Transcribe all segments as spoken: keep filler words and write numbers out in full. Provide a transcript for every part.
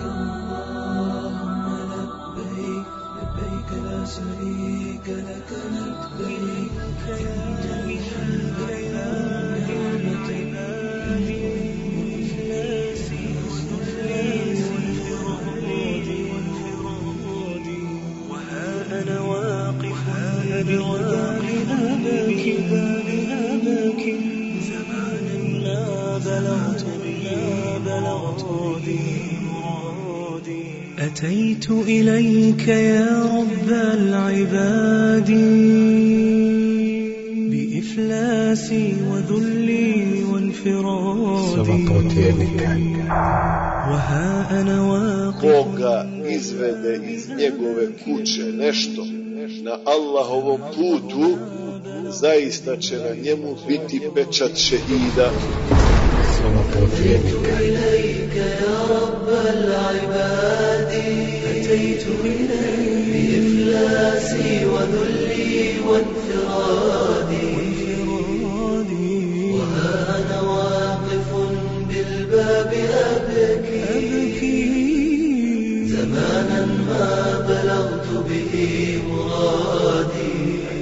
شريك لك لبيك إن الحمد والنعمة وإفلاسي وانفرادي وها أنا واقف بباب أباك زمانا ما بلغت ما بلغت به مرادي أتيت إليك يا رب العباد بإفلاسي وذلي وانفرادي وها أنا واقف Koga izvede iz njegove kuće nešto na Allahovom putu, zaista će na njemu biti pečat šehida. أتيت إليك يا رب العباد أتيت إليك بإفلاسي وذلي وانفرادي وها أنا واقف بالباب أبكي زمانا ما بلغت به مرادي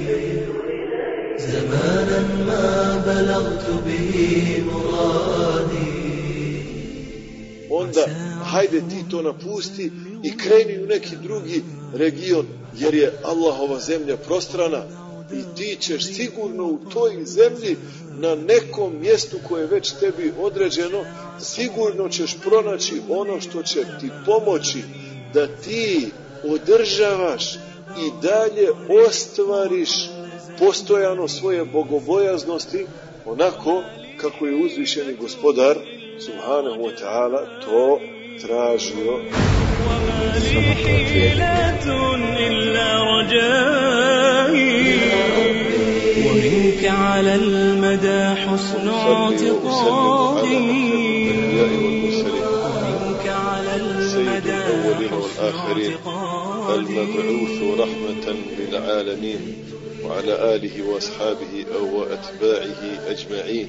زمانا ما بلغت به مرادي. Onda hajde ti to napusti i kreni u neki drugi region, jer je Allahova zemlja prostrana i ti ćeš sigurno u toj zemlji na nekom mjestu koje je već tebi određeno, sigurno ćeš pronaći ono što će ti pomoći da ti održavaš i dalje ostvariš postojano svoje bogobojaznosti onako kako je uzvišeni gospodar subhanahu wa ta'ala to tražio. ومنك على المدى حسن اعتقادي ومنك على المدى حسن اعتقادي المبعوث رحمة للعالمين وعلى آله وأصحابه وأتباعه أجمعين.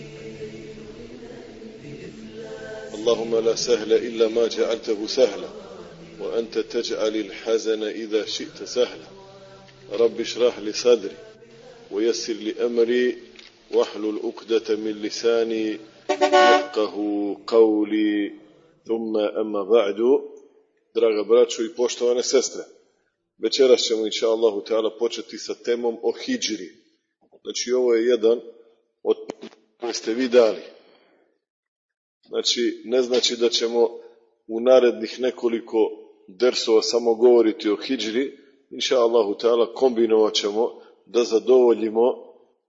اللهم لا سهل إلا ما جعلته سهلا وأنت تجعل الحزن إذا شئت سهلا. رب اشرح لي صدري ويسر لي أمري واحلل عقدة من لساني يفقه قولي ثم أما بعد. Draga braćo i poštovane sestre, večeras ćemo inša Allahu Teala početi sa temom o hidžri. Znači ovo je jedan od koje ste vi dali. Znači ne znači da ćemo u narednih nekoliko dersova samo govoriti o hidžri. Inša Allahu Teala kombinovat ćemo da zadovoljimo e,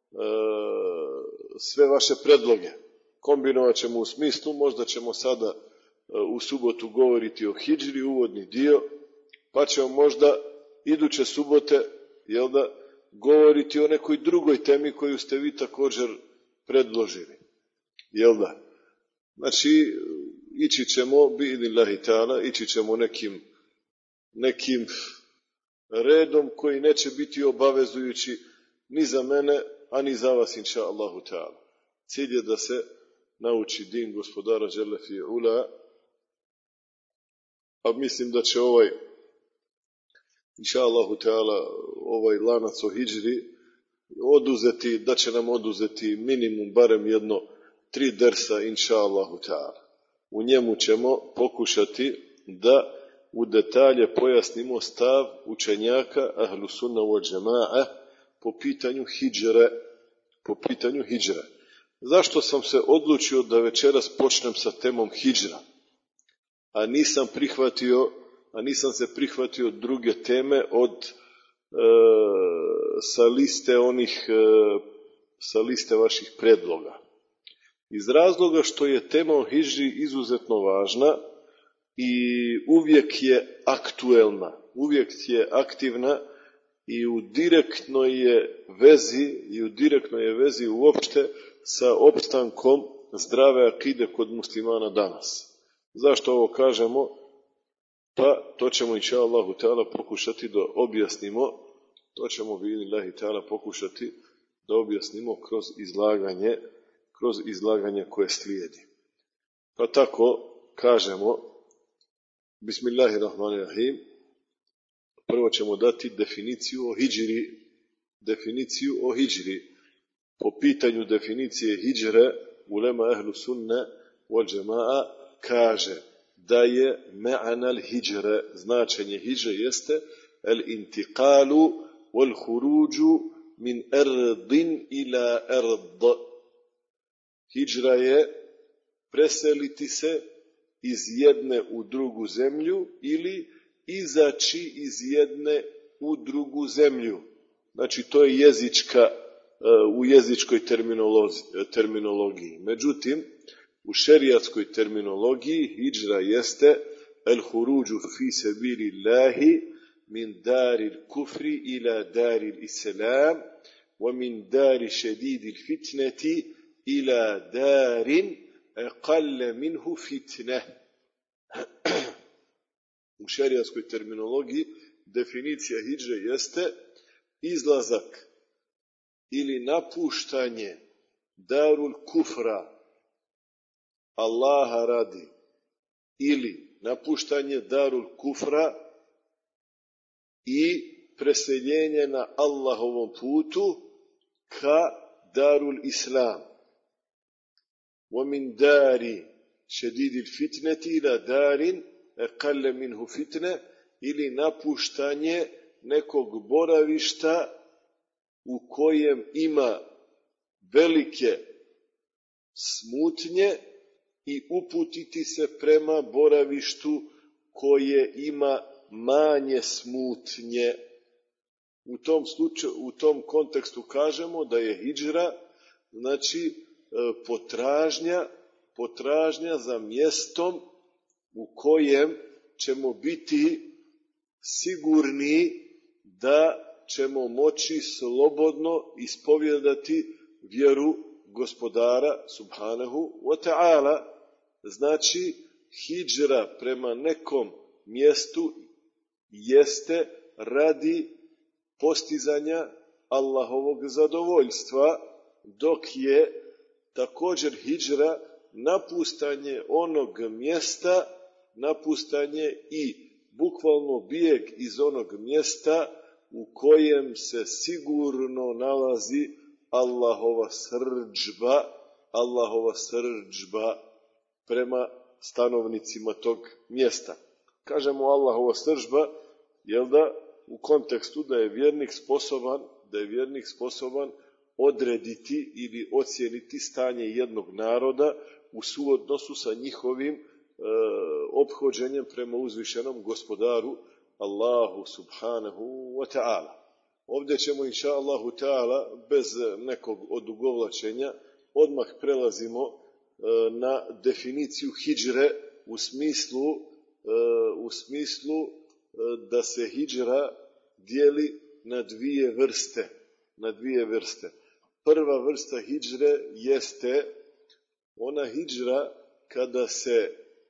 sve vaše predloge. Kombinovat ćemo u smislu, možda ćemo sada u subotu govoriti o hidžri, uvodni dio, pa ćemo možda iduće subote, jel da, govoriti o nekoj drugoj temi koju ste vi također predložili. Jel da? Znači, ići ćemo, bi'idnillahi ta'ala, ići ćemo nekim, nekim redom koji neće biti obavezujući ni za mene, a ni za vas, inša Allahu ta'ala. Cilj je da se nauči din gospodara Đelle fi'ula, a mislim da će ovaj, inša Allahu Teala, ovaj lanac o hidžri oduzeti, da će nam oduzeti minimum barem jedno tri dersa, inša Allahu Teala. U njemu ćemo pokušati da u detalje pojasnimo stav učenjaka Ahlu sunna wal džema'a po pitanju hidžre. Po pitanju hidžre. Zašto sam se odlučio da večeras počnem sa temom hidžra? A nisam prihvatio, a nisam se prihvatio druge teme od e, sa liste onih e, sa liste vaših predloga. Iz razloga što je tema o hidžri izuzetno važna i uvijek je aktuelna, uvijek je aktivna i u direktnoj je vezi i u direktnoj je vezi uopšte sa opstankom zdrave akide kod muslimana danas. Zašto ovo kažemo? Pa to ćemo inša Allahu Teala pokušati da objasnimo, to ćemo bi'idnillahi Teala pokušati da objasnimo kroz izlaganje, kroz izlaganje koje slijedi. Pa tako kažemo Bismillahirrahmanirrahim. Prvo ćemo dati definiciju o hidžri. Definiciju o hidžri. Po pitanju definicije hidžre, ulema ehlu sunne wal džema'a kaže da je ma'anal hidžre, značenje hidžre jeste el intiqalu wal huruđu min erdin ila erd. Hidžra je preseliti se iz jedne u drugu zemlju ili izaći iz jedne u drugu zemlju. Znači, to je jezička, u jezičkoj terminologiji. Međutim, u šerijatskoj terminologiji hidžra jeste el huruđu fi sabilillahi min daril kufri ila daril islam wa min dari šedidil fitneti ila darin aqalla minhu fitne. U šerijatskoj terminologiji definicija hidžre jeste izlazak ili napuštanje darul kufra Allaha radi ili napuštanje darul kufra i preseljenje na Allahovom putu ka darul islam. وَمِنْ دَارِ شَدِيدِ الْفِتْنَةِ إِلَى دَارٍ أَقَلَّ مِنْهُ فِتْنَةٍ ili napuštanje nekog boravišta u kojem ima velike smutnje i uputiti se prema boravištu koje ima manje smutnje. U tom slučaju, u tom kontekstu kažemo da je hidžra, znači potražnja, potražnja za mjestom u kojem ćemo biti sigurni da ćemo moći slobodno ispovjedati vjeru Gospodara subhanahu wa ta'ala. Znači, hidžra prema nekom mjestu jeste radi postizanja Allahovog zadovoljstva, dok je također hidžra napustanje onog mjesta, napustanje i bukvalno bijeg iz onog mjesta u kojem se sigurno nalazi Allahova srdžba, Allahova srdžba prema stanovnicima tog mjesta. Kažemo Allahova srdžba, jel da, u kontekstu da je vjernik sposoban, da je vjernik sposoban odrediti ili ocijeniti stanje jednog naroda u suodnosu sa njihovim e, ophođenjem prema uzvišenom Gospodaru Allahu subhanahu wa ta'ala. Ovdje ćemo, inša Allahu ta'ala, bez nekog odugovlačenja, odmah prelazimo e, na definiciju hidžre u smislu, e, u smislu e, da se hidžra dijeli na dvije vrste. Na dvije vrste. Prva vrsta hidžre jeste ona hidžra kada se e,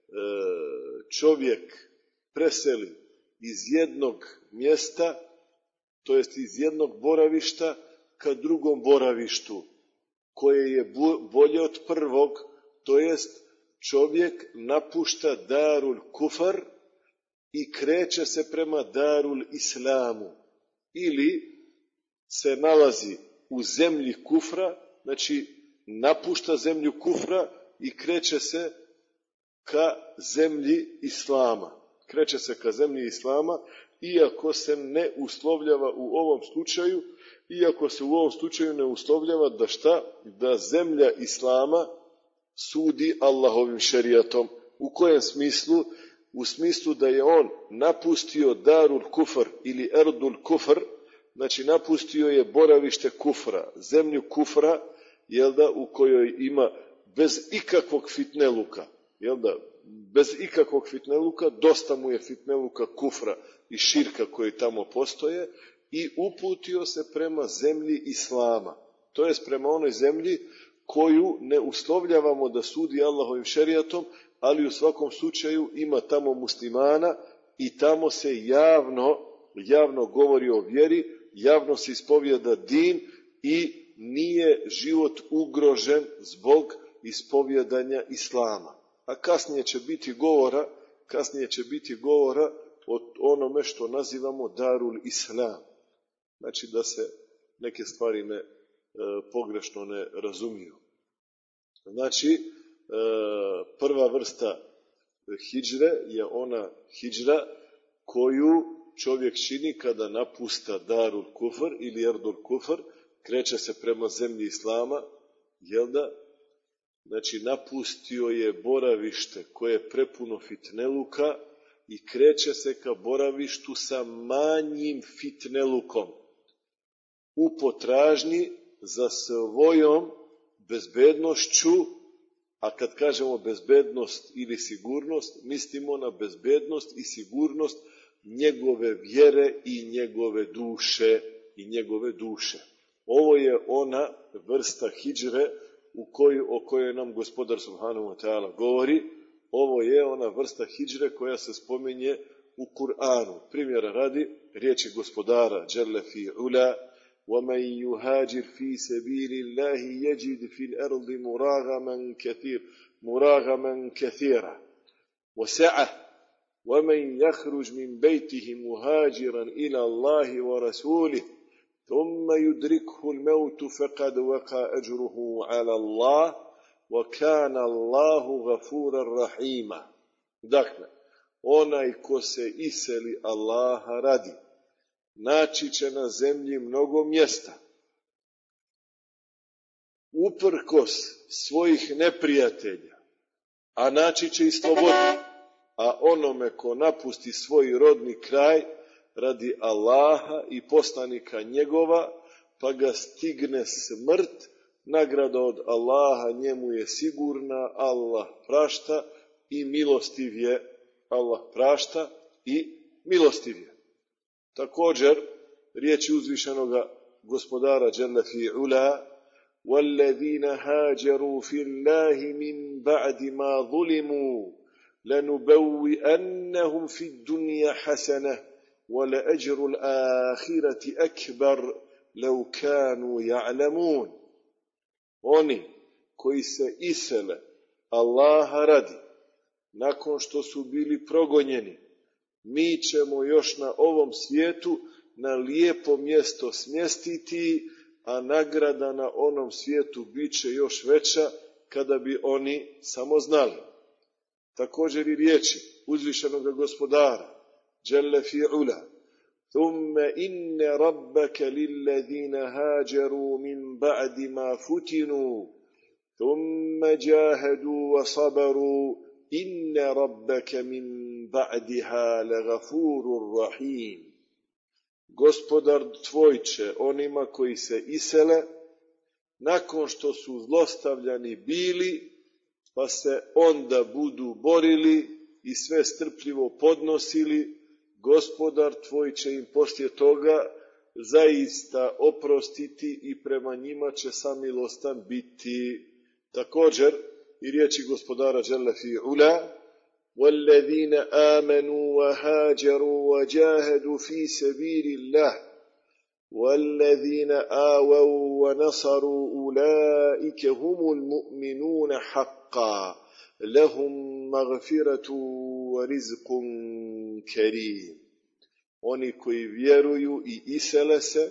čovjek preseli iz jednog mjesta, to jest iz jednog boravišta ka drugom boravištu, koje je bolje od prvog, to jest čovjek napušta darul kufar i kreće se prema darul islamu, ili se nalazi u zemlji kufra, znači napušta zemlju kufra i kreće se ka zemlji islama. Kreće se ka zemlji islama, iako se ne uslovljava u ovom slučaju, iako se u ovom slučaju ne uslovljava da šta? Da zemlja islama sudi Allahovim šerijatom. U kojem smislu? U smislu da je on napustio darul kufr ili erdul kufr, znači napustio je boravište kufra, zemlju kufra, jel da, u kojoj ima bez ikakvog fitneluka, jel da, bez ikakvog fitneluka, dosta mu je fitneluka kufra i širka koji tamo postoje, i uputio se prema zemlji islama, to jest prema onoj zemlji koju ne uslovljavamo da sudi Allahovim šerijatom, ali u svakom slučaju ima tamo muslimana i tamo se javno, javno govori o vjeri, javno se ispovjeda din i nije život ugrožen zbog ispovjedanja islama. A kasnije će biti govora, kasnije će biti govora o onome što nazivamo Darul Islam. Znači da se neke stvari ne, e, pogrešno ne razumiju. Znači, e, prva vrsta hidžre je ona hidžra koju čovjek čini kada napusta Darul Kufr ili Erdul Kufr, kreće se prema zemlji Islama, jel da? Znači, napustio je boravište koje je prepuno fitneluka i kreće se ka boravištu sa manjim fitnelukom u potražnji za svojom bezbednošću, a kad kažemo bezbednost ili sigurnost, mislimo na bezbednost i sigurnost njegove vjere i njegove duše i njegove duše. Ovo je ona vrsta hidžre u koju, o kojoj nam Gospodar subhanahu wa ta'ala govori. Ovo je ona vrsta hidžre koja se spominje u Kur'anu. Primjera radi riječi Gospodara Jalla fi ula: وَمَنْ يُهَاجِرْ فِي سَبِيلِ اللَّهِ يَجِدْ فِي الْأَرْضِ مُرَاغَمًا كَثِيرًا مُرَاغَمًا كَثِيرًا وَسَعَةً وَمَنْ يَخْرُجْ مِنْ بَيْتِهِ مُهَاجِرًا إِلَى اللَّهِ وَرَسُولِهِ ثُمَّ يُدْرِكْهُ الْمَوْتُ فَقَدْ وَقَعَ أَجْرُهُ عَلَى اللَّهِ وَكَانَ اللَّهُ غَفُورًا رَحِيمًا. Dakle, onaj ko se iseli Allaha radi, naći će na zemlji mnogo mjesta. Uprkos svojih neprijatelja, a naći će i slobodu. A onome ko napusti svoj rodni kraj radi Allaha i poslanika njegova, pa ga stigne smrt, nagrada od Allaha njemu je sigurna, Allah prašta i milostiv je. Allah prašta i milostiv je. Također, riječi uzvišenoga Gospodara Jalla fi ula: وَالَّذِينَ هَاجَرُوا فِي اللَّهِ مِنْ بَعْدِ مَا ظُلِمُوا لَنُبَوِّئَنَّهُمْ فِي الدُّنْيَا حَسَنَةً وَلَأَجْرُ الْآخِرَةِ أَكْبَرُ لَوْ كَانُوا يَعْلَمُونَ. Oni koji se isele Allaha radi, nakon što su bili progonjeni, mi ćemo još na ovom svijetu na lijepo mjesto smjestiti, a nagrada na onom svijetu bit će još veća kada bi oni samo znali. Također i riječi uzvišenog Gospodara Jalla fi ula: ثُمَّ إِنَّ رَبَّكَ لِلَّذِينَ هَاجَرُوا مِنْ بَعْدِ مَا فُتِنُوا ثُمَّ جَاهَدُوا وَصَبَرُوا إِنَّ رَبَّكَ مِنْ بَعْدِهَا لَغَفُورٌ رَحِيمٌ. Gospodar tvoj će onima koji se isele, nakon što su zlostavljani bili, pa se onda budu borili i sve strpljivo podnosili, Gospodar tvoj će im poslije toga zaista oprostiti i prema njima će samilostan biti. Također i riječi Gospodara Jalla fi ula: وَالَّذِينَ آمَنُوا وَهَاجَرُوا وَجَاهَدُوا فِي سَبِيلِ اللَّهِ وَالَّذِينَ آوَوْا وَنَصَرُوا أُولَئِكَ هُمُ الْمُؤْمِنُونَ حَقًّا لَهُمْ مَغْفِرَةٌ وَرِزْقٌ كَرِيمٌ. Oni koji vjeruju i isele se,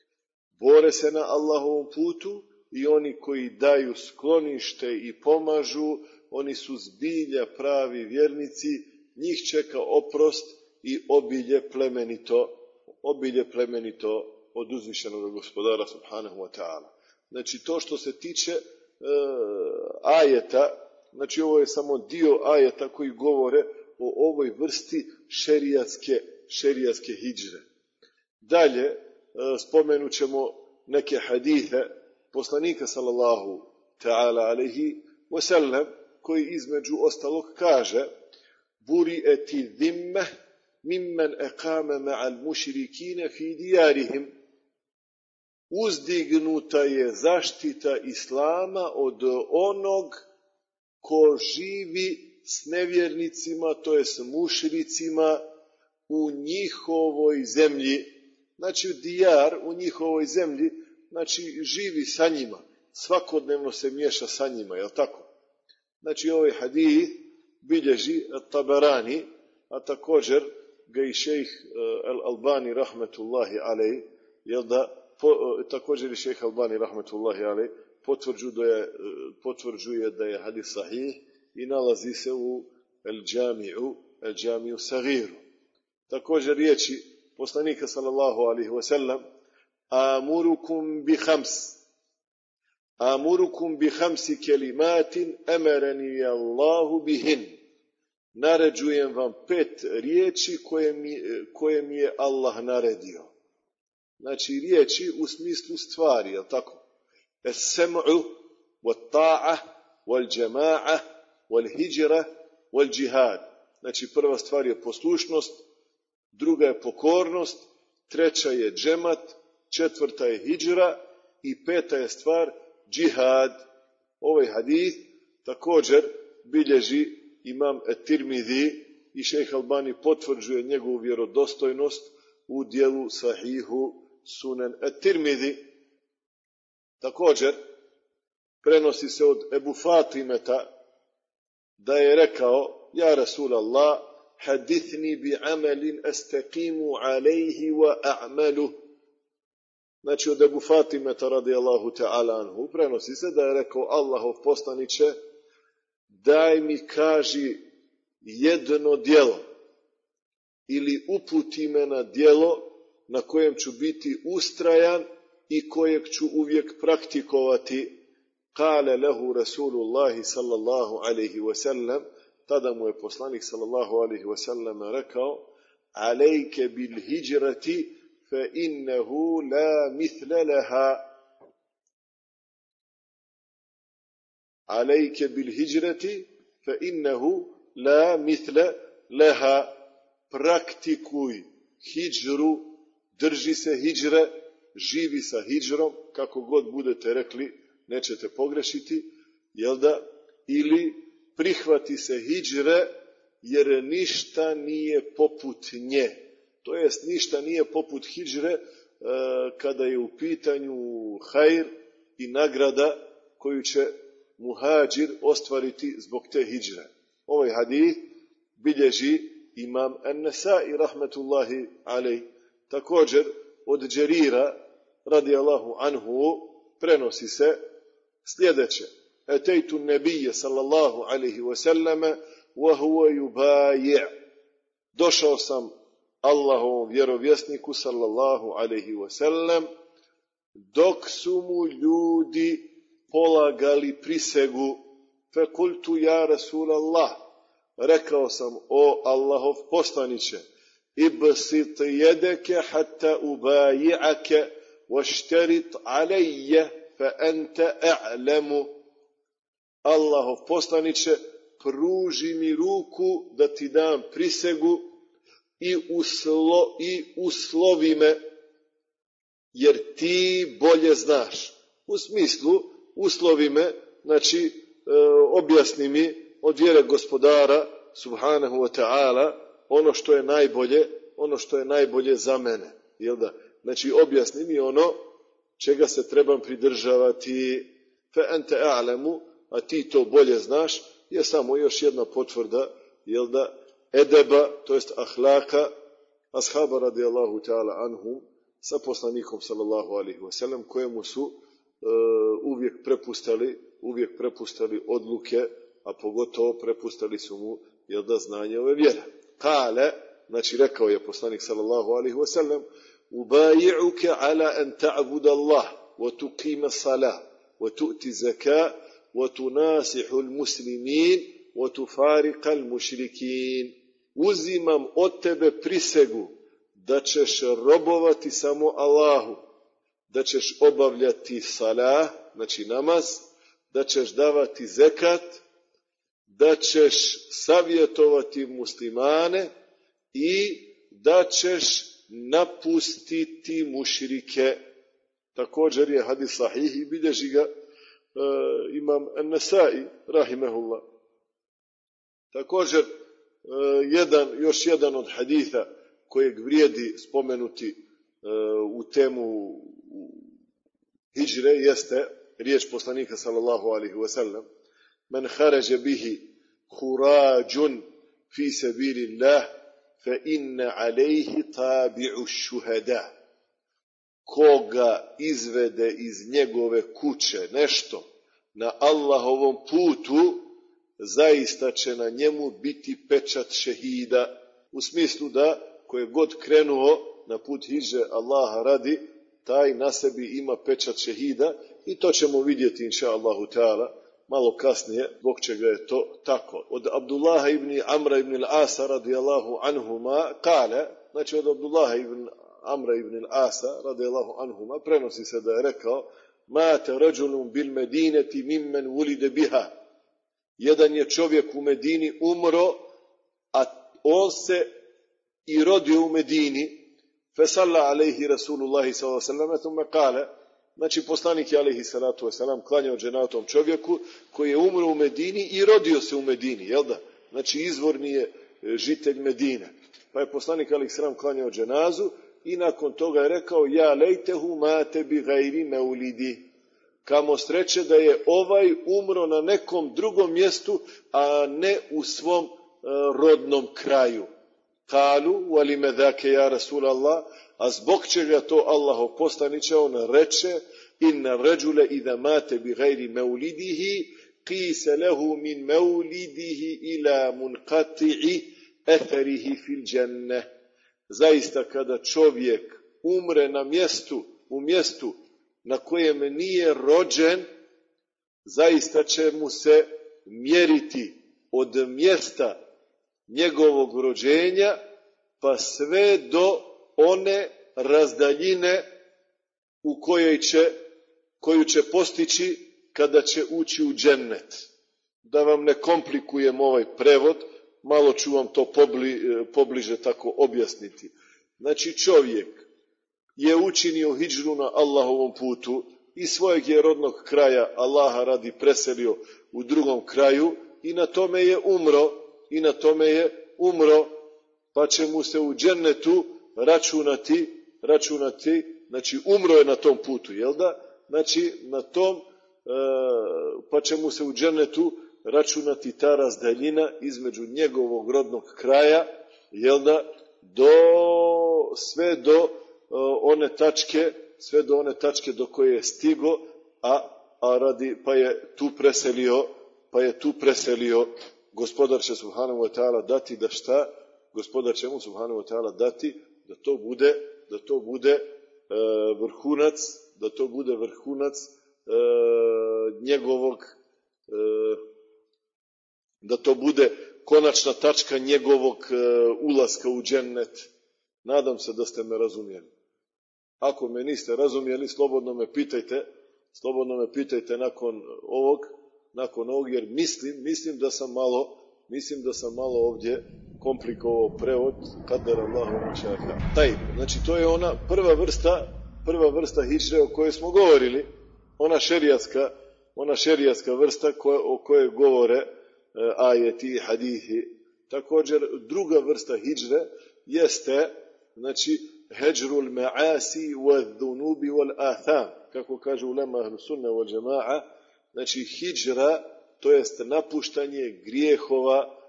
bore se na Allahovom putu, i oni koji daju sklonište i pomažu, oni su zbilja pravi vjernici, njih čeka oprost i obilje plemenito, obilje plemenito od uzvišenog Gospodara subhanahu wa ta'ala. Znači, to što se tiče e, ajeta, znači ovo je samo dio ajeta koji govore o ovoj vrsti šerijatske, šerijatske hidžre. Dalje, e, spomenut ćemo neke hadithe poslanika sallallahu ta'ala alaihi wasallam, koji između ostalog kaže: buri eti dhimme mimmen ekame ma'al mušrikine fi dijarihim. Uzdignuta je zaštita Islama od onog ko živi s nevjernicima, to je s mušricima, u njihovoj zemlji. Znači, dijar u njihovoj zemlji, znači živi sa njima, svakodnevno se miješa sa njima, jel tako? Znači, ovaj hadith bilježi Taberani, a također ga i šejh Al-Albani rahmetullahi alej, jel da, po, također i šejh Albani rahmetullahi alej potvrđuje da je, potvrđuje da je hadis sahih i nalazi se u El-Džamiju, El-Džamiju Sagiru. Također riječi poslanika sallallahu alaihi wa sallam: amurukum bi hams, amurukum bi hamsi kelimatin emereni Allahu bihin. Naređujem vam pet riječi koje mi, koje mi je Allah naredio. Znači riječi u smislu stvari, je li tako? Es-sem'u, wat-ta'a, wal-đema'a, wal-hijra, wal-đihad. Znači prva stvar je poslušnost, druga je pokornost, treća je džemat, četvrta je hidžra i peta je stvar džihad. Ovaj hadis također bilježi imam et-Tirmidhi i šejh Albani potvrđuje njegovu vjerodostojnost u dijelu sahihu Sunan et-Tirmidhi. Također prenosi se od Ebu Fatimeta da je rekao: ja Rasulallah, hadithni bi amelin estaqimu alejhi wa a'malu. Znači od Ebu Fatimeta radijallahu ta'ala anhu prenosi se da je rekao: Allahov poslaniće, daj mi kaži jedno djelo ili uputi me na djelo na kojem ću biti ustrajan i kojeg ću uvijek praktikovati. Kale lehu Rasulullahi sallallahu alaihi wa sallam, tada mu je poslanik sallallahu alaihi wa sallam rekao: alejke bil hijrati fa innehu la mithle leha. Alejke bil hijrati fa innehu la mithle leha. Praktikuj hidžru, drži se hidžre, živi sa hidžrom, kako god budete rekli, nećete pogrešiti, jel da? Ili prihvati se hidžre, jer ništa nije poput nje. To jest, ništa nije poput hidžre e, kada je u pitanju hajr i nagrada koju će muhađir ostvariti zbog te hidžre. Ovaj hadith bilježi imam An-Nasai rahmetullahi alej. Također od Đerira radijallahu anhu prenosi se sljedeće: etejtu nebije sallallahu alaihi wa sallame wa huwa yubaji'. Došao sam Allahovom vjerovjesniku sallallahu alaihi wa sallam dok su mu ljudi polagali prisegu. Fe kultu ja Rasulallah, rekao sam: o Allahov poslaniće, ibsit jedeke hatta ubaji'ake vašterit alejje fa ente a'lemu. Allahov poslaniće, pruži mi ruku da ti dam prisegu i, uslo, i uslovi me, jer ti bolje znaš. U smislu, uslovi me, znači e, objasni mi od vjere gospodara subhanahu wa ta'ala ono što je najbolje, ono što je najbolje za mene. Jel da? Znači objasni mi ono čega se trebam pridržavati. Fa ente a'lemu, a ti to bolje znaš, je samo još jedna potvrda, jel da, edeba, to jest ahlaka ashaba radijallahu ta'ala anhum sa poslanikom sallallahu alaihi wa sallam, kojemu su uh, uvijek prepustali, uvijek prepustali odluke, a pogotovo prepustali su mu, jel da, znanje ove vjere. Kale, znači rekao je poslanik sallallahu alaihi wa sallam: ubaji'uke ala an ta'buda Allah wa tuqima salah wa tu'ti zaka wa tunasihu al-muslimin wa tufariqa al-mušrikin. Uzimam od tebe prisegu da ćeš robovati samo Allahu, da ćeš obavljati salah, znači namaz, da ćeš davati zekat, da ćeš savjetovati muslimane i da ćeš napustiti mušrike. Također je hadis sahih i bilježi ga uh, imam An-Nasai rahimehullah. Također uh, jedan, još jedan od haditha kojeg vrijedi spomenuti uh, u temu hidžre jeste riječ poslanika sallallahu alaihi wa sallam: men haređe bihi hurađun fi sabilillah fa inna alejhi tabi'u šuhada. Koga izvede iz njegove kuće nešto na Allahovom putu, zaista će na njemu biti pečat šehida. U smislu da ko je god krenuo na put hidže Allaha radi, taj na sebi ima pečat šehida i to ćemo vidjeti inša Allahu ta'ala malo kasnije zbog čega je to tako. Od Abdullaha ibn Amra ibn al-Asa radijallahu anhuma kale, znači od Abdullaha ibn Amra ibn al-Asa radijallahu anhuma prenosi se da je rekao: mate rađulun bil medineti mimmen vulide biha. Jedan je čovjek u Medini umro, a on se i rodio u Medini. Fesalla alejhi Rasulullahi sallallahu alejhi ve sellem thumma kale, znači poslanik je alejhi salatu vesselam klanjao dženatom čovjeku koji je umro u Medini i rodio se u Medini, jel da? Znači izvorni je žitelj Medine. Pa je poslanik alejhi selam klanjao dženazu i nakon toga je rekao: ja lejtehu mate bi gajri meulidi. Kamo sreće da je ovaj umro na nekom drugom mjestu, a ne u svom uh, rodnom kraju. Kalu, walime dhake ja Rasulallah, a zbog čega to Allahov poslaniče, on reče: inna ređule idha mate bi gajri meulidihi, qise lehu min meulidihi ila munqati'i etherihi fil dženne. Zaista kada čovjek umre na mjestu, u mjestu na kojem nije rođen, zaista će mu se mjeriti od mjesta njegovog rođenja pa sve do one razdaljine u kojoj će, koju će postići kada će ući u džennet. Da vam ne komplikujem ovaj prevod, malo ću vam to pobli, pobliže tako objasniti. Znači čovjek je učinio hidžru na Allahovom putu i svojeg je rodnog kraja Allaha radi preselio u drugom kraju i na tome je umro, i na tome je umro, pa će mu se u džennetu računati, računati, znači umro je na tom putu, jel da? Znači na tom, e, pa će mu se u džennetu računati ta razdaljina između njegovog rodnog kraja, jel da, do, sve do one tačke, sve do one tačke do koje je stigo, a, a radi, pa je tu preselio, pa je tu preselio, gospodar će subhanahu wa ta'ala dati da šta, gospodar će mu subhanahu wa ta'ala dati da to bude, da to bude e, vrhunac, da to bude vrhunac e, njegovog, e, da to bude konačna tačka njegovog e, ulaska u džennet. Nadam se da ste me razumjeli. Ako me niste razumjeli, slobodno me pitajte, slobodno me pitajte nakon ovog, nakon ovog, jer mislim, mislim da sam malo, mislim da sam malo ovdje komplikovao prevod, kadar Allahu mašaka. Taj, znači to je ona prva vrsta, prva vrsta hidžre o kojoj smo govorili, ona šerijatska, ona šerijatska vrsta koje, o kojoj govore e, ajeti i hadithi. Također druga vrsta hidžre jeste, znači, heđrul ma'asi wa dhunubi wal atham, kako kaže ulema ahlu sunna wal jama'a, znači hidžra, to jest napuštanje grijehova e,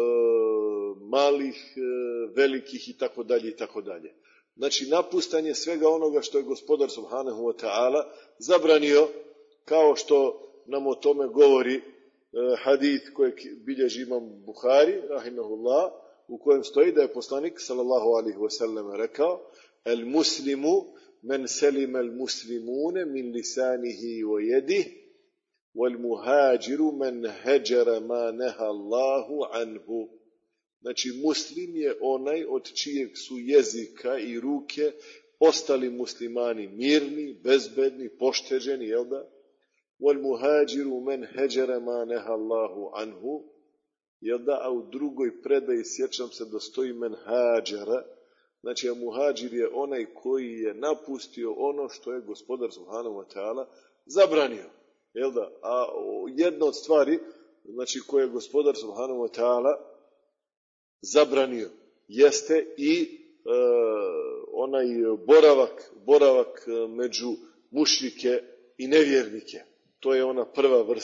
malih, e, velikih i tako dalje i tako dalje. Znači napuštanje svega onoga što je gospodar subhanahu wa ta'ala zabranio, kao što nam o tome govori e, hadith kojeg bilježi imam Buhari, rahimahullah, u kojem stoji da je poslanik sallallahu alejhi ve sellem rekao: el muslimu men selima el muslimune min lisanihi wa yadihi wal muhajiru men hajara ma naha Allahu anhu. Znači muslim je onaj od čijeg su jezika i ruke ostali muslimani mirni, bezbedni, pošteđeni, jel da? Wal muhajiru men hajara ma naha Allahu anhu. Jel da, a u drugoj predaji sjećam se da stoji men hađara, znači a muhađir je onaj koji je napustio ono što je gospodar subhanahu wa ta'ala zabranio. Jel da, a jedna od stvari, znači koje je gospodar subhanahu wa ta'ala zabranio, jeste i e, onaj boravak, boravak među mušrike i nevjernike. To je ona prva vrsta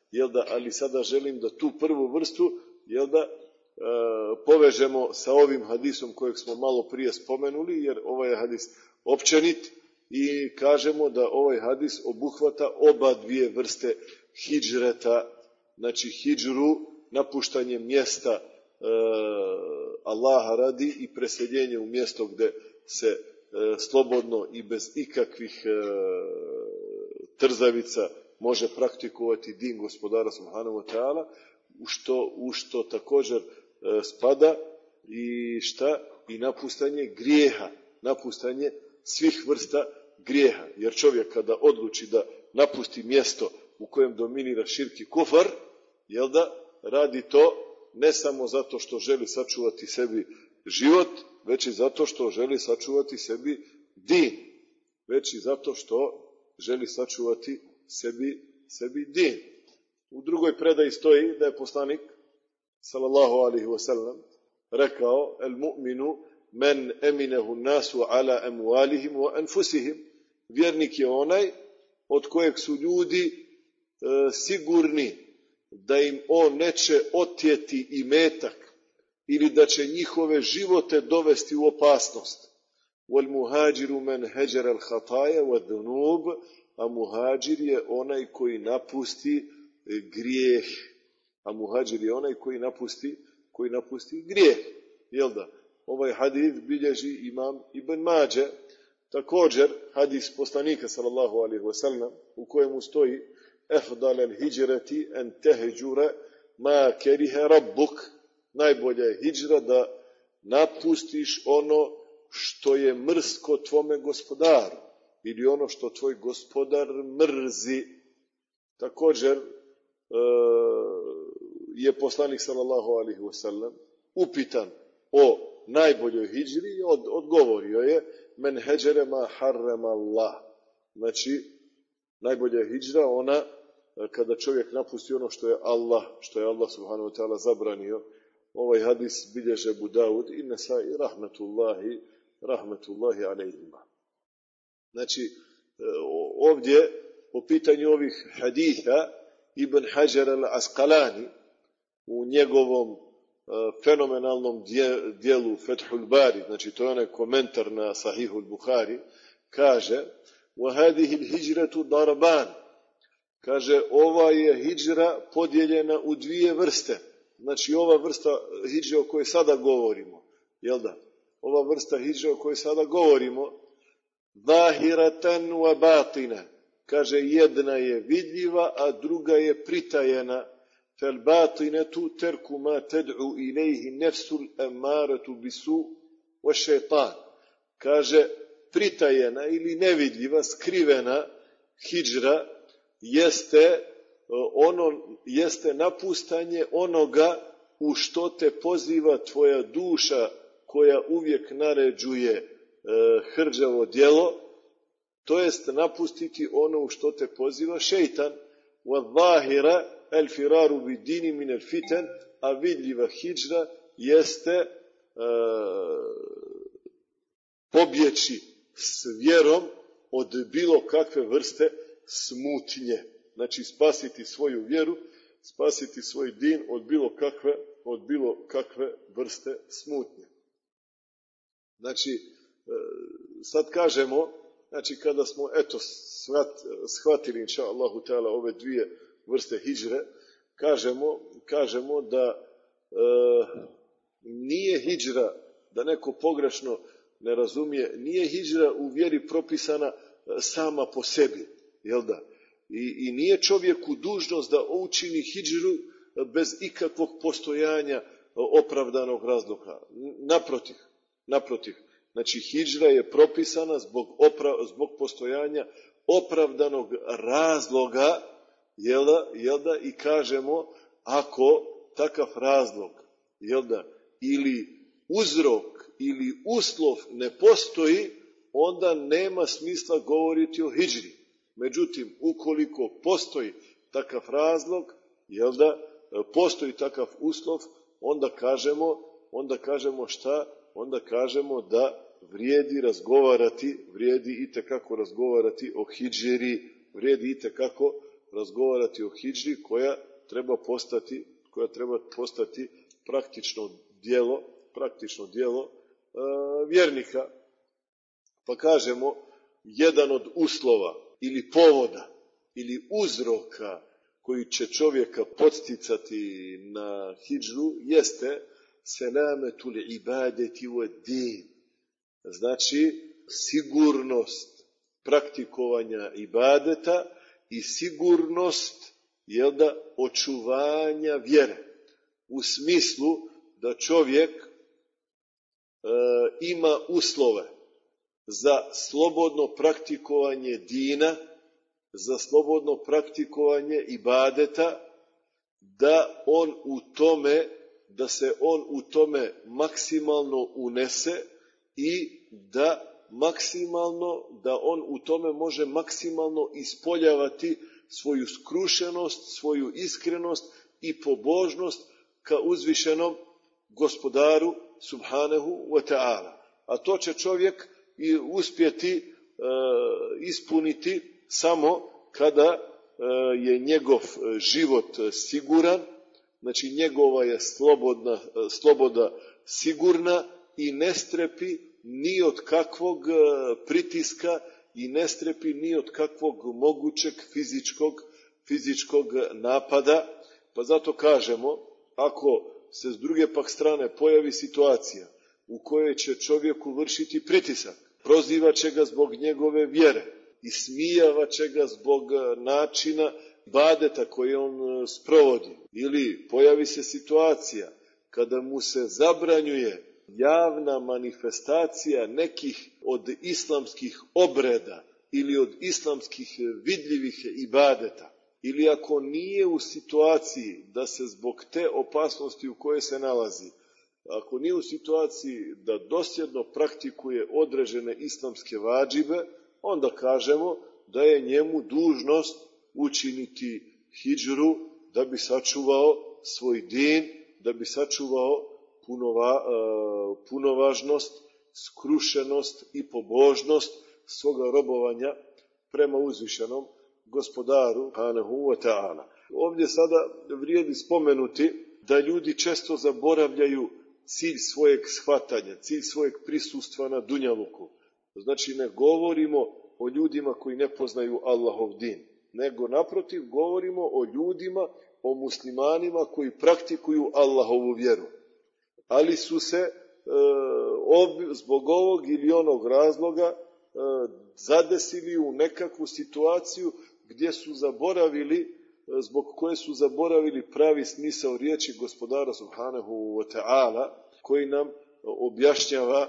jel da, ali sada želim da tu prvu vrstu, jel da, e, povežemo sa ovim hadisom kojeg smo malo prije spomenuli, jer ovaj je hadis općenit i kažemo da ovaj hadis obuhvata oba dvije vrste hidžreta, znači hidžru, napuštanje mjesta e, Allaha radi i preseljenje u mjesto gdje se e, slobodno i bez ikakvih e, trzavica može praktikovati din gospodara subhanahu wa ta'ala, u što, u što također e, spada i šta? I napustanje grijeha, napustanje svih vrsta grijeha. Jer čovjek kada odluči da napusti mjesto u kojem dominira širk i kufar, jel da, radi to ne samo zato što želi sačuvati sebi život, već i zato što želi sačuvati sebi din. Već i zato što želi sačuvati sebi, sebi din. U drugoj predaji stoji da je poslanik, sallallahu alaihi wa sallam, rekao, el mu'minu men eminehu nasu ala emualihim wa anfusihim. Vjernik je onaj od kojeg su ljudi e, sigurni da im on neće otjeti imetak ili da će njihove živote dovesti u opasnost. Wal muhađiru men heđer al hataje wa dhunub, a muhađir je onaj koji napusti grijeh. A muhađir je onaj koji napusti, koji napusti grijeh. Jel da? Ovaj hadis bilježi imam Ibn Mađe, također hadis poslanika sallallahu alaihi wa sallam, u kojemu stoji efdal al hijrati en tehđura ma kerihe rabbuk. Najbolja je hijra da napustiš ono što je mrsko tvome gospodaru ili ono što tvoj gospodar mrzi. Također e, je poslanik sallallahu alaihi wa sallam upitan o najboljoj hijri i od, odgovorio je men heđere ma harrama Allah. Znači, najbolja je hijra ona kada čovjek napusti ono što je Allah, što je Allah subhanahu wa ta'ala zabranio. Ovaj hadis bilježe Abu Dawud i Nesai rahmetullahi, rahmetullahi alejhima. Znači, ovdje po pitanju ovih haditha Ibn Hajar al-Asqalani u njegovom fenomenalnom dijelu Fethul Bari, znači to je onaj komentar na Sahihul Buhari, kaže وَهَذِهِ الْهِجْرَةُ دَرْبَانِ, kaže ova je hidžra podijeljena u dvije vrste. Znači ova vrsta hidže o kojoj sada govorimo, jel da? Ova vrsta hidže o kojoj sada govorimo, ظَاهِرَةً وَبَاطِنًا, kaže jedna je vidljiva, a druga je pritajena. فَالْبَاطِنَةُ تَرْكُ مَا تَدْعُ إِلَيْهِ نَفْسُ الْأَمَّارَةُ بِسُوءِ وَالشَّيْطَانِ, kaže pritajena ili nevidljiva, skrivena hidžra jeste ono, jeste napustanje onoga u što te poziva tvoja duša koja uvijek naređuje e, hrđavo djelo, to jest napustiti ono u što te poziva šejtan. وَالظَّاهِرَ الْفِرَارُ بِدِينِ مِنَ الْفِتَنِ, a vidljiva hidžra jeste e, pobjeći s vjerom od bilo kakve vrste smutnje. Znači spasiti svoju vjeru, spasiti svoj din od bilo kakve, od bilo kakve vrste smutnje. Znači, sad kažemo, znači kada smo eto shvatili inša Allahu ta'ala ove dvije vrste hidžre, kažemo, kažemo da e, nije hidžra, da neko pogrešno ne razumije, nije hidžra u vjeri propisana sama po sebi, jel da? I, i nije čovjeku dužnost da učini hidžru bez ikakvog postojanja opravdanog razloga. Naprotiv, naprotiv. Znači hidžra je propisana zbog, opra, zbog postojanja opravdanog razloga, jel da, jel da, i kažemo ako takav razlog, jel da, ili uzrok ili uslov ne postoji, onda nema smisla govoriti o hidžri. Međutim, ukoliko postoji takav razlog, jel da, postoji takav uslov, onda kažemo, onda kažemo šta? Onda kažemo da vrijedi razgovarati, vrijedi itekako razgovarati o hidžri, vrijedi itekako razgovarati o hidži koja treba postati, koja treba postati praktično djelo, praktično djelo e, vjernika. Pa kažemo, jedan od uslova ili povoda ili uzroka koji će čovjeka podsticati na hidžu jeste selametul ibadeti wa din. Znači, sigurnost praktikovanja ibadeta i sigurnost, jel da, očuvanja vjere. U smislu da čovjek e, ima uslove za slobodno praktikovanje dina, za slobodno praktikovanje ibadeta, da on u tome, da se on u tome maksimalno unese i da maksimalno, da on u tome može maksimalno ispoljavati svoju skrušenost, svoju iskrenost i pobožnost ka uzvišenom gospodaru subhanahu wa ta'ala. A to će čovjek i uspjeti e, ispuniti samo kada e, je njegov život siguran, znači njegova je slobodna, sloboda sigurna i ne strepi ni od kakvog pritiska i ne strepi ni od kakvog mogućeg fizičkog, fizičkog napada. Pa zato kažemo, ako se s druge pak strane pojavi situacija u kojoj će čovjeku vršiti pritisak, prozivat će ga zbog njegove vjere i smijavat će ga zbog načina ibadeta koje on sprovodi, ili pojavi se situacija kada mu se zabranjuje javna manifestacija nekih od islamskih obreda ili od islamskih vidljivih ibadeta, ili ako nije u situaciji da se zbog te opasnosti u kojoj se nalazi, ako nije u situaciji da dosljedno praktikuje određene islamske vadžibe, onda kažemo da je njemu dužnost učiniti hidžru da bi sačuvao svoj din, da bi sačuvao punova, punovažnost, skrušenost i pobožnost svoga robovanja prema uzvišenom gospodaru subhanahu wa ta'ala. Ovdje sada vrijedi spomenuti da ljudi često zaboravljaju cilj svojeg shvatanja, cilj svojeg prisustva na dunjaluku. Znači, ne govorimo o ljudima koji ne poznaju Allahov din, nego naprotiv govorimo o ljudima, o muslimanima koji praktikuju Allahovu vjeru. Ali su se e, ob, zbog ovog ili onog razloga e, zadesili u nekakvu situaciju gdje su zaboravili, zbog koje su zaboravili pravi smisao riječi gospodara subhanahu wa ta'ala, koji nam objašnjava,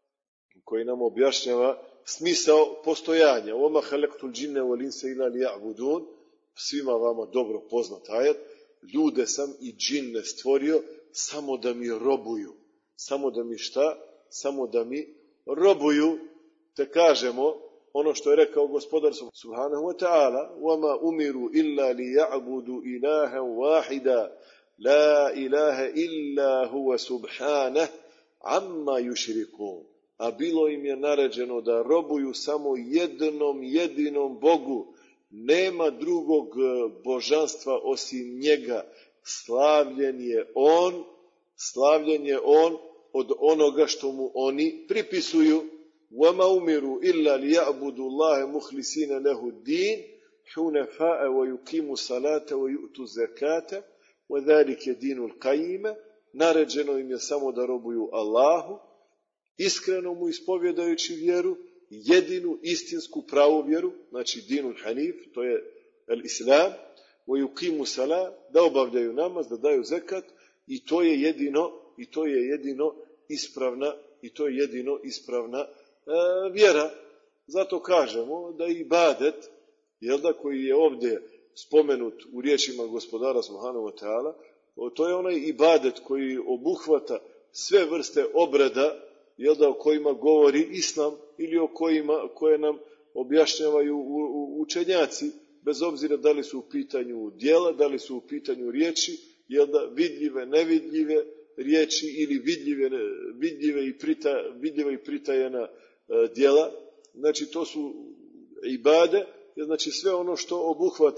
koji nam objašnjava smisao postojanja. Oma halaktul džinne wal insa illa liya'budun, svima vama dobro poznat ajet, ljude sam i džinne stvorio samo da mi robuju. Samo da mi šta? Samo da mi robuju. Te kažemo ono što je rekao gospodar subhanahu wa ta'ala, وَمَا أُمِرُوا إِلَّا لِيَعْبُدُوا إِلَهًا وَاحِدًا لَا إِلَهَ إِلَّا هُوَ سُبْحَانَهُ عَمَّا يُشْرِكُونَ. A bilo im je naređeno da robuju samo jednom jedinom Bogu, nema drugog božanstva osim njega, slavljen je on, slavljen je on od onoga što mu oni pripisuju. وَمَا أُمِرُوا إِلَّا لِيَعْبُدُوا اللَّهَ مُخْلِصِينَ لَهُ الدِّينَ حُنَفَاءَ وَيُقِيمُوا الصَّلَاةَ وَيُؤْتُوا الزَّكَاةَ وَذَلِكَ دِينُ الْقَيِّمَ. Naređeno im je samo da robuju Allahu, iskreno mu ispovjedajući vjeru, jedinu istinsku pravu vjeru, znači dinul hanif, to je el-islam, وَيُقِيمُوا الصَّلَاةَ, da obavljaju namaz, da daju zekat, i to je jedino, i to je jedino ispravna, i to je jedino ispravna e, vjera. Zato kažemo da ibadet, jel da, koji je ovdje spomenut u riječima gospodara subhanahu wa ta'ala, to je onaj ibadet koji obuhvata sve vrste obreda, jel da, o kojima govori islam ili o kojima, koje nam objašnjavaju učenjaci, bez obzira da li su u pitanju djela, da li su u pitanju riječi, jel da, vidljive, nevidljive riječi ili vidljive, vidljive, i, prita, vidljive i pritajena e, djela. Znači, to su ibade, znači sve ono što obuhvata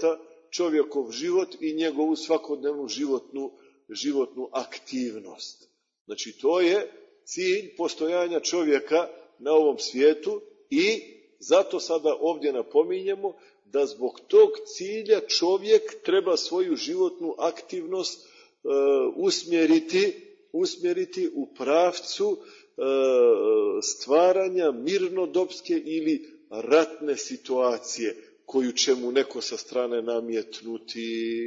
čovjekov život i njegovu svakodnevnu životnu, životnu aktivnost. Znači, to je cilj postojanja čovjeka na ovom svijetu i zato sada ovdje napominjemo da zbog tog cilja čovjek treba svoju životnu aktivnost e, usmjeriti, usmjeriti u pravcu e, stvaranja mirnodopske ili ratne situacije koju će mu neko sa strane namjetnuti.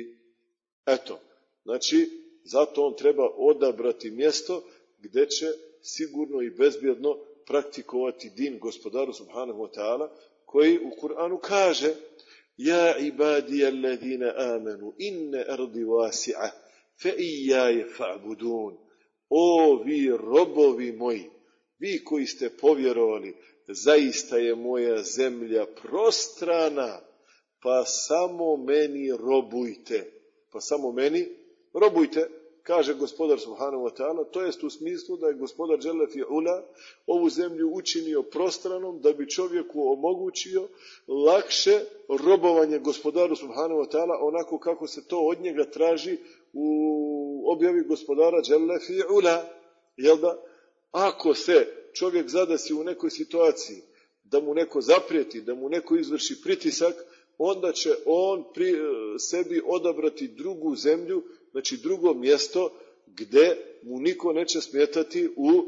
Eto, znači, zato on treba odabrati mjesto gdje će sigurno i bezbjedno praktikovati din gospodaru subhanahu wa ta'ala, koji u Kur'anu kaže: Ja ibadija alladhina amanu inne ardi wasi'a fa iyaya fa'budun. O vi robovi moji, vi koji ste povjerovali, zaista je moja zemlja prostrana, pa samo meni robujte. Pa samo meni robujte, kaže gospodar subhanahu wa ta'ala, to jest u smislu da je gospodar dželle fi'ula ovu zemlju učinio prostranom da bi čovjeku omogućio lakše robovanje gospodaru subhanahu wa ta'ala onako kako se to od njega traži u objavi gospodara dželle fi'ula. Jel da? Ako se čovjek zadesi u nekoj situaciji da mu neko zaprijeti, da mu neko izvrši pritisak, onda će on pri sebi odabrati drugu zemlju, znači drugo mjesto gdje mu niko neće smetati u e,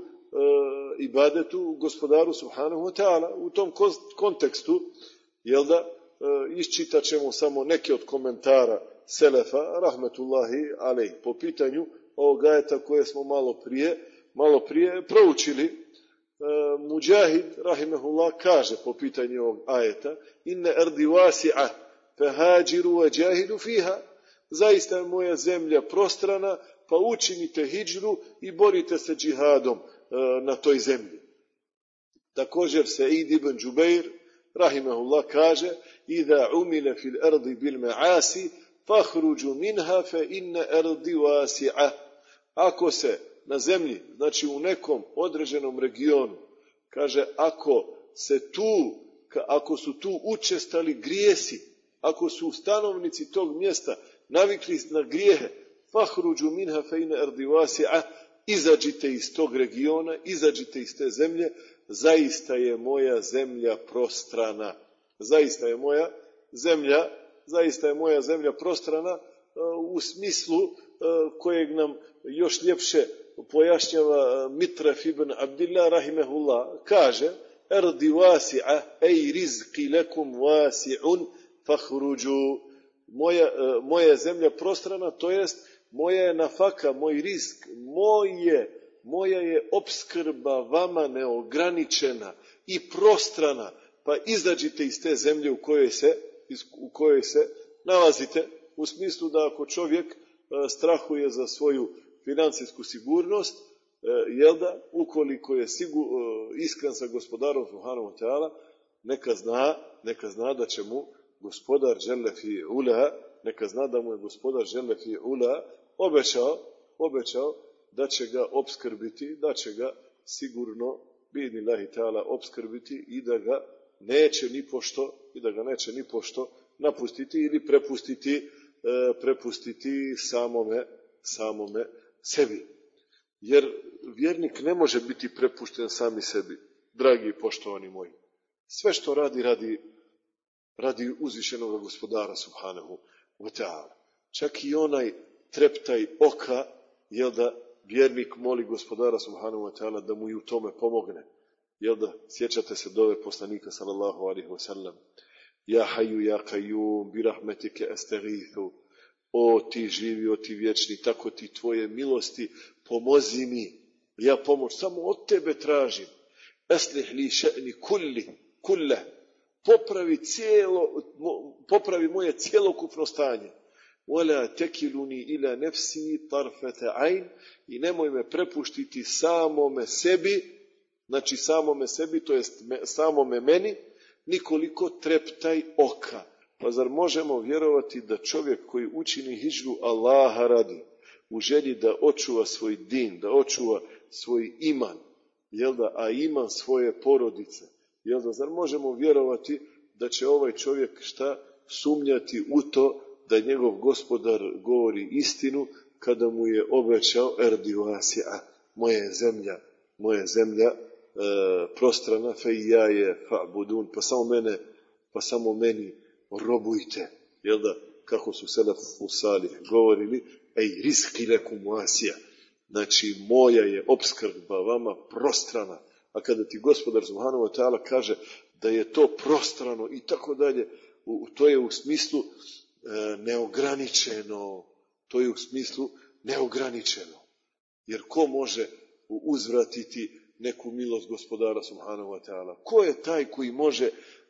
ibadetu gospodaru subhanahu wa ta'ala. U tom kontekstu, jel da, e, iščitat ćemo samo neke od komentara selefa, rahmetullahi alejh, po pitanju ovog ajeta koje smo malo prije, malo prije proučili. E, Mujahid, rahimehullah, kaže po pitanju ovog ajeta: Inne ardi wasi'a, fahađiru wa jahidu fiha. Zaista je moja zemlja prostrana, pa učinite hidžru i borite se džihadom e, na toj zemlji. Također Sa'id ibn Džubeir, rahimehullah, kaže: Iza umile fil ardi bil ma'asi, fahruđu minha fe inne ardi wasi'a. Ako se na zemlji, znači u nekom određenom regionu, kaže, ako se tu, ako su tu učestali grijesi, ako su stanovnici tog mjesta navikli na grijehe, fahruđu minha fe inne ardi wasi'a, izađite iz tog regiona, izađite iz te zemlje, zaista je moja zemlja prostrana. Zaista je moja zemlja, zaista je moja zemlja prostrana u smislu kojeg nam još ljepše pojašnjava Mitraf ibn Abdillah, rahimehullah, kaže: Ardi wasi'a, ej rizqi lakum wasi'un, fahruđu. Moja, moja zemlja prostrana, to jest moja je nafaka, moj risk, moje, moja je opskrba vama neograničena i prostrana, pa izađite iz te zemlje u kojoj se, u kojoj se nalazite, u smislu da ako čovjek strahuje za svoju financijsku sigurnost, jel da, ukoliko je sigur, iskren sa gospodarom subhanahu wa ta'ala, neka zna, neka zna da će mu gospodar dželle fi'ula, neka zna da mu je gospodar dželle fi'ula obećao, obećao da će ga opskrbiti, da će ga sigurno bi'idnillahi ta'ala opskrbiti i da ga neće ni pošto, i da ga neće ni pošto napustiti ili prepustiti, e, prepustiti samome, samome sebi. Jer vjernik ne može biti prepušten sami sebi, dragi i poštovani moji. Sve što radi, radi radi uzvišenog gospodara subhanahu wa ta'ala. Čak i onaj treptaj oka, jel da, vjernik moli gospodara subhanahu wa ta'ala da mu i u tome pomogne. Jel da, sjećate se dove poslanika sallallahu alaihi wa sallam: Ja haju, ja kajum, bi rahmetike estagithu. O ti živi, o ti vječni, tako ti tvoje milosti, pomozi mi. Ja pomoć samo od tebe tražim. Eslih li še'ni kulli, kulle. Popravi, cijelo, popravi moje cjelokupno stanje. Wala tekiluni ila nefsi tarfata ayn. I nemoj me prepuštiti samome sebi, znači samome sebi, to jest samome meni, nikoliko treptaj oka. Pa zar možemo vjerovati da čovjek koji učini hidžru Allaha radi, u želji da očuva svoj din, da očuva svoj iman, jel da, a iman svoje porodice, jel da, zar možemo vjerovati da će ovaj čovjek šta sumnjati u to da njegov gospodar govori istinu kada mu je obećao erdi vasija, moje zemlja, moje zemlja e, prostrana, fe i ja je fa'budun, pa samo mene, pa samo meni robujte, jel da, kako su selefu salih govorili, ej rizki lekum vasija, znači moja je opskrba vama prostrana, a kada ti gospodar subhanahu wa ta'ala kaže da je to prostrano i tako dalje, to je u smislu e, neograničeno, to je u smislu neograničeno. Jer ko može uzvratiti neku milost gospodara subhanahu wa ta'ala? Ko je taj koji može e,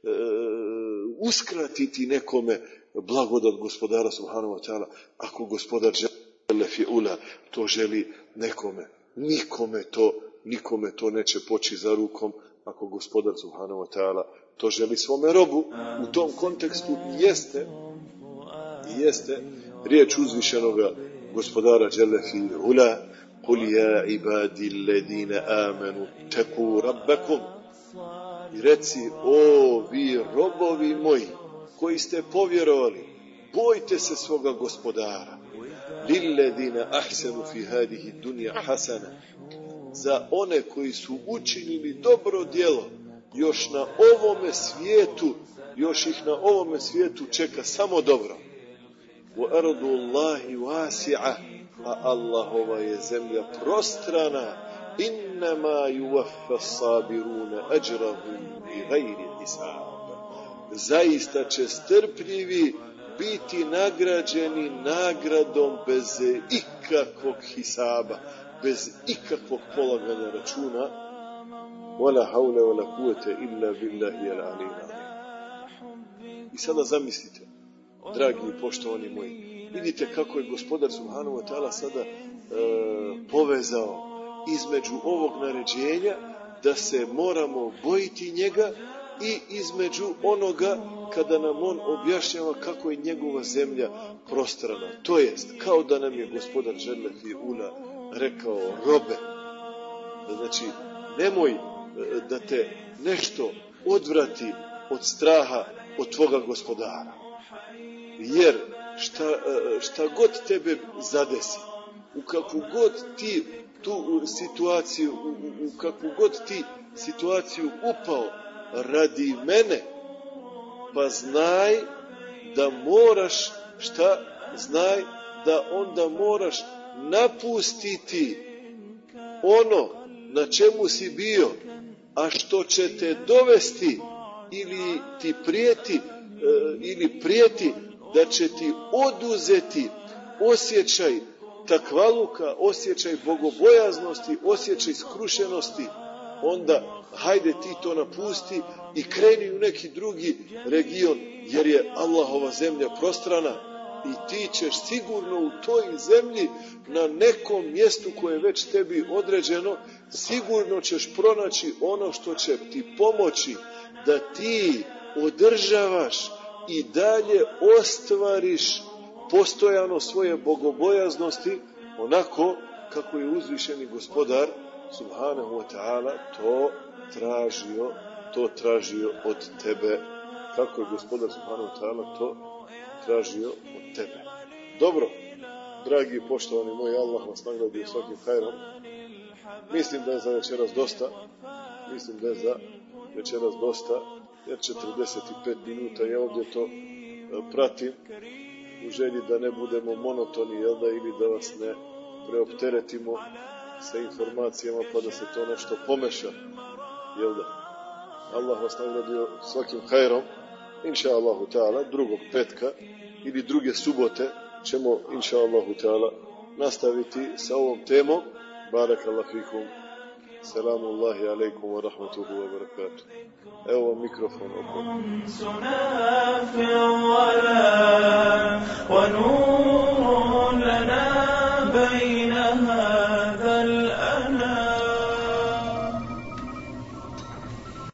uskratiti nekome blagodat gospodara subhanahu wa ta'ala ako gospodar žele fi'ula to želi nekome? Nikome to, nikome to neće poći za rukom ako gospodar subhanahu wa ta'ala to želi svome robu. U tom kontekstu jeste, jeste riječ uzvišenoga gospodara Jelle fi'ula: قُلْ يَا عِبَادِ الَّذِينَ آمَنُوا اتَّقُوا رَبَّكُمْ. I reci, o vi robovi moji koji ste povjerovali, bojte se svoga gospodara. لِلَّذِينَ أَحْسَنُوا فِي هَذِهِ الدُّنْيَا حَسَنًا. Za one koji su učinili dobro djelo, još na ovome svijetu, još ih na ovome svijetu čeka samo dobro. وَأَرْضُ اللَّهِ وَاسِعَةٌ. A Allahova je zemlja prostrana. Innama yuvaffa sabiruna ajrahum bi ghairi hisab. Zaista će strpljivi biti nagrađeni nagradom bez ikakvog hisaba, bez ikakvog polaganja računa. Wala hawla wala quwwata illa billahi al-aliyyil azim. I sada zamislite, dragi i poštovani moji, vidite kako je gospodar subhanahu wa ta'ala sada e, povezao između ovog naređenja da se moramo bojiti njega i između onoga kada nam on objašnjava kako je njegova zemlja prostrana. To jest, kao da nam je gospodar Jelle fi'ula rekao: robe, znači nemoj e, da te nešto odvrati od straha od tvoga gospodara. Jer šta, šta god tebe zadesi, u kakvu god ti tu situaciju, u, u kakvu god ti situaciju upao radi mene, pa znaj da moraš, šta? Znaj da onda moraš napustiti ono na čemu si bio, a što će te dovesti ili ti prijeti, ili prijeti da će ti oduzeti osjećaj takvaluka, osjećaj bogobojaznosti, osjećaj skrušenosti, onda hajde ti to napusti i kreni u neki drugi region, jer je Allahova zemlja prostrana i ti ćeš sigurno u toj zemlji na nekom mjestu koje je već tebi određeno, sigurno ćeš pronaći ono što će ti pomoći da ti održavaš i dalje ostvariš postojano svoje bogobojaznosti onako kako je uzvišeni gospodar subhanahu wa ta'ala to tražio, to tražio od tebe, kako je gospodar subhanahu wa ta'ala to tražio od tebe. Dobro, dragi i poštovani moji, Allah vas nagradio svakim hajrom. Mislim da je za večeras dosta, mislim da je za večeras dosta, jer četrdeset pet minuta ja ovdje to pratim u želji da ne budemo monotoni, jel da, ili da vas ne preopteretimo sa informacijama pa da se to nešto pomeša, jel da. Allah vas nagradio svakim hajrom. Inša Allahu ta'ala drugog petka ili druge subote ćemo inša Allahu ta'ala nastaviti sa ovom temom. Barakallahu fikum. Selamu Allahi alaikum wa rahmatuhu wa barakatuh. Evo vam mikrofon oko.